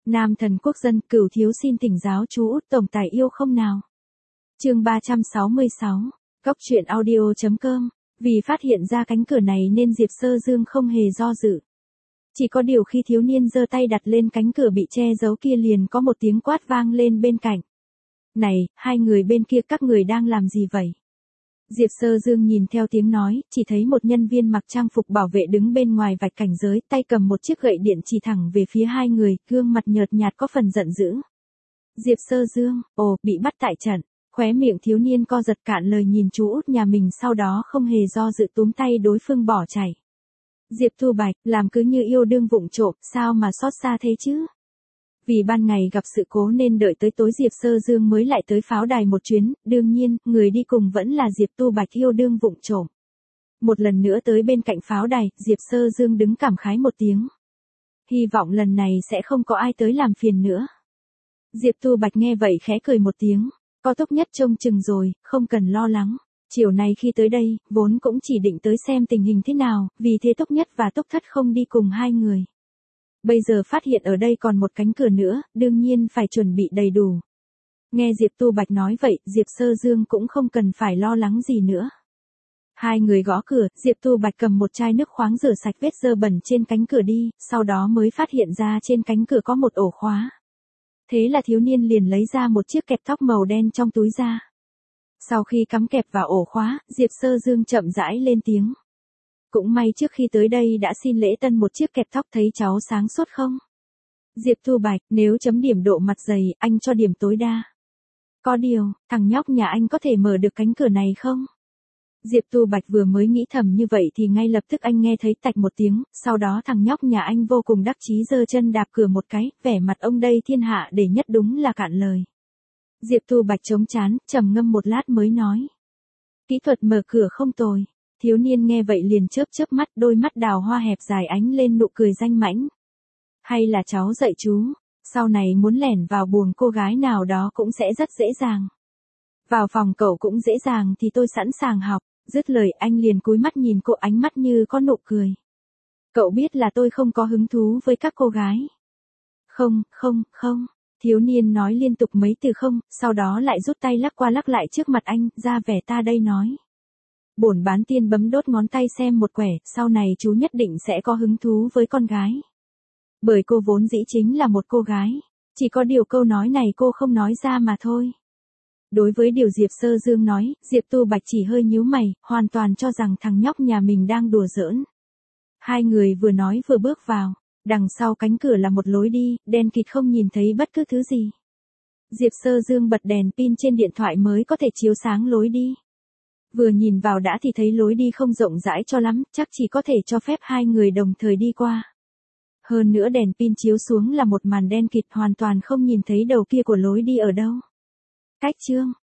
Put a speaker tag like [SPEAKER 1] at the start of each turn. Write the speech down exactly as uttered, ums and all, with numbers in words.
[SPEAKER 1] Nam thần quốc dân, Cửu thiếu xin thỉnh giáo chú Út tổng tài yêu không nào. Chương ba trăm sáu mươi sáu. Góc truyện audio chấm com. Vì phát hiện ra cánh cửa này nên Diệp Sơ Dương không hề do dự. Chỉ có điều khi thiếu niên giơ tay đặt lên cánh cửa bị che giấu kia liền có một tiếng quát vang lên bên cạnh. Này, hai người bên kia các người đang làm gì vậy? Diệp Sơ Dương nhìn theo tiếng nói, chỉ thấy một nhân viên mặc trang phục bảo vệ đứng bên ngoài vạch cảnh giới, tay cầm một chiếc gậy điện chỉ thẳng về phía hai người, gương mặt nhợt nhạt có phần giận dữ. Diệp Sơ Dương, ồ, bị bắt tại trận, khóe miệng thiếu niên co giật cạn lời nhìn chú Út nhà mình, sau đó không hề do dự túm tay đối phương bỏ chạy. Diệp Thu Bạch, làm cứ như yêu đương vụng trộm, sao mà xót xa thế chứ? Vì ban ngày gặp sự cố nên đợi tới tối Diệp Sơ Dương mới lại tới pháo đài một chuyến, đương nhiên, người đi cùng vẫn là Diệp Tu Bạch yêu đương vụng trộm. Một lần nữa tới bên cạnh pháo đài, Diệp Sơ Dương đứng cảm khái một tiếng. Hy vọng lần này sẽ không có ai tới làm phiền nữa. Diệp Tu Bạch nghe vậy khẽ cười một tiếng, có Túc Nhất trông chừng rồi, không cần lo lắng. Chiều nay khi tới đây, vốn cũng chỉ định tới xem tình hình thế nào, vì thế Túc Nhất và Túc Thất không đi cùng hai người. Bây giờ phát hiện ở đây còn một cánh cửa nữa, đương nhiên phải chuẩn bị đầy đủ. Nghe Diệp Tu Bạch nói vậy, Diệp Sơ Dương cũng không cần phải lo lắng gì nữa. Hai người gõ cửa, Diệp Tu Bạch cầm một chai nước khoáng rửa sạch vết dơ bẩn trên cánh cửa đi, sau đó mới phát hiện ra trên cánh cửa có một ổ khóa. Thế là thiếu niên liền lấy ra một chiếc kẹp tóc màu đen trong túi ra. Sau khi cắm kẹp vào ổ khóa, Diệp Sơ Dương chậm rãi lên tiếng. Cũng may trước khi tới đây đã xin lễ tân một chiếc kẹp tóc, thấy cháu sáng suốt không? Diệp Thu Bạch, nếu chấm điểm độ mặt dày, anh cho điểm tối đa. Có điều, thằng nhóc nhà anh có thể mở được cánh cửa này không? Diệp Tu Bạch vừa mới nghĩ thầm như vậy thì ngay lập tức anh nghe thấy tạch một tiếng, sau đó thằng nhóc nhà anh vô cùng đắc chí giơ chân đạp cửa một cái, vẻ mặt ông đây thiên hạ để nhất đúng là cạn lời. Diệp Tu Bạch chống chán, trầm ngâm một lát mới nói. Kỹ thuật mở cửa không tồi. Thiếu niên nghe vậy liền chớp chớp mắt, đôi mắt đào hoa hẹp dài ánh lên nụ cười danh mãnh. Hay là cháu dạy chú, sau này muốn lẻn vào buồng cô gái nào đó cũng sẽ rất dễ dàng. Vào phòng cậu cũng dễ dàng thì tôi sẵn sàng học. Dứt lời anh liền cúi mắt nhìn cô, ánh mắt như có nụ cười. Cậu biết là tôi không có hứng thú với các cô gái. Không, không, không. Thiếu niên nói liên tục mấy từ không, sau đó lại rút tay lắc qua lắc lại trước mặt anh, ra vẻ ta đây nói. Bổn bán tiên bấm đốt ngón tay xem một quẻ, sau này chú nhất định sẽ có hứng thú với con gái. Bởi cô vốn dĩ chính là một cô gái, chỉ có điều câu nói này cô không nói ra mà thôi. Đối với điều Diệp Sơ Dương nói, Diệp Tu Bạch chỉ hơi nhíu mày, hoàn toàn cho rằng thằng nhóc nhà mình đang đùa giỡn. Hai người vừa nói vừa bước vào, đằng sau cánh cửa là một lối đi, đen kịt không nhìn thấy bất cứ thứ gì. Diệp Sơ Dương bật đèn pin trên điện thoại mới có thể chiếu sáng lối đi. Vừa nhìn vào đã thì thấy lối đi không rộng rãi cho lắm, chắc chỉ có thể cho phép hai người đồng thời đi qua. Hơn nữa đèn pin chiếu xuống là một màn đen kịt, hoàn toàn không nhìn thấy đầu kia của lối đi ở đâu. Cách chương,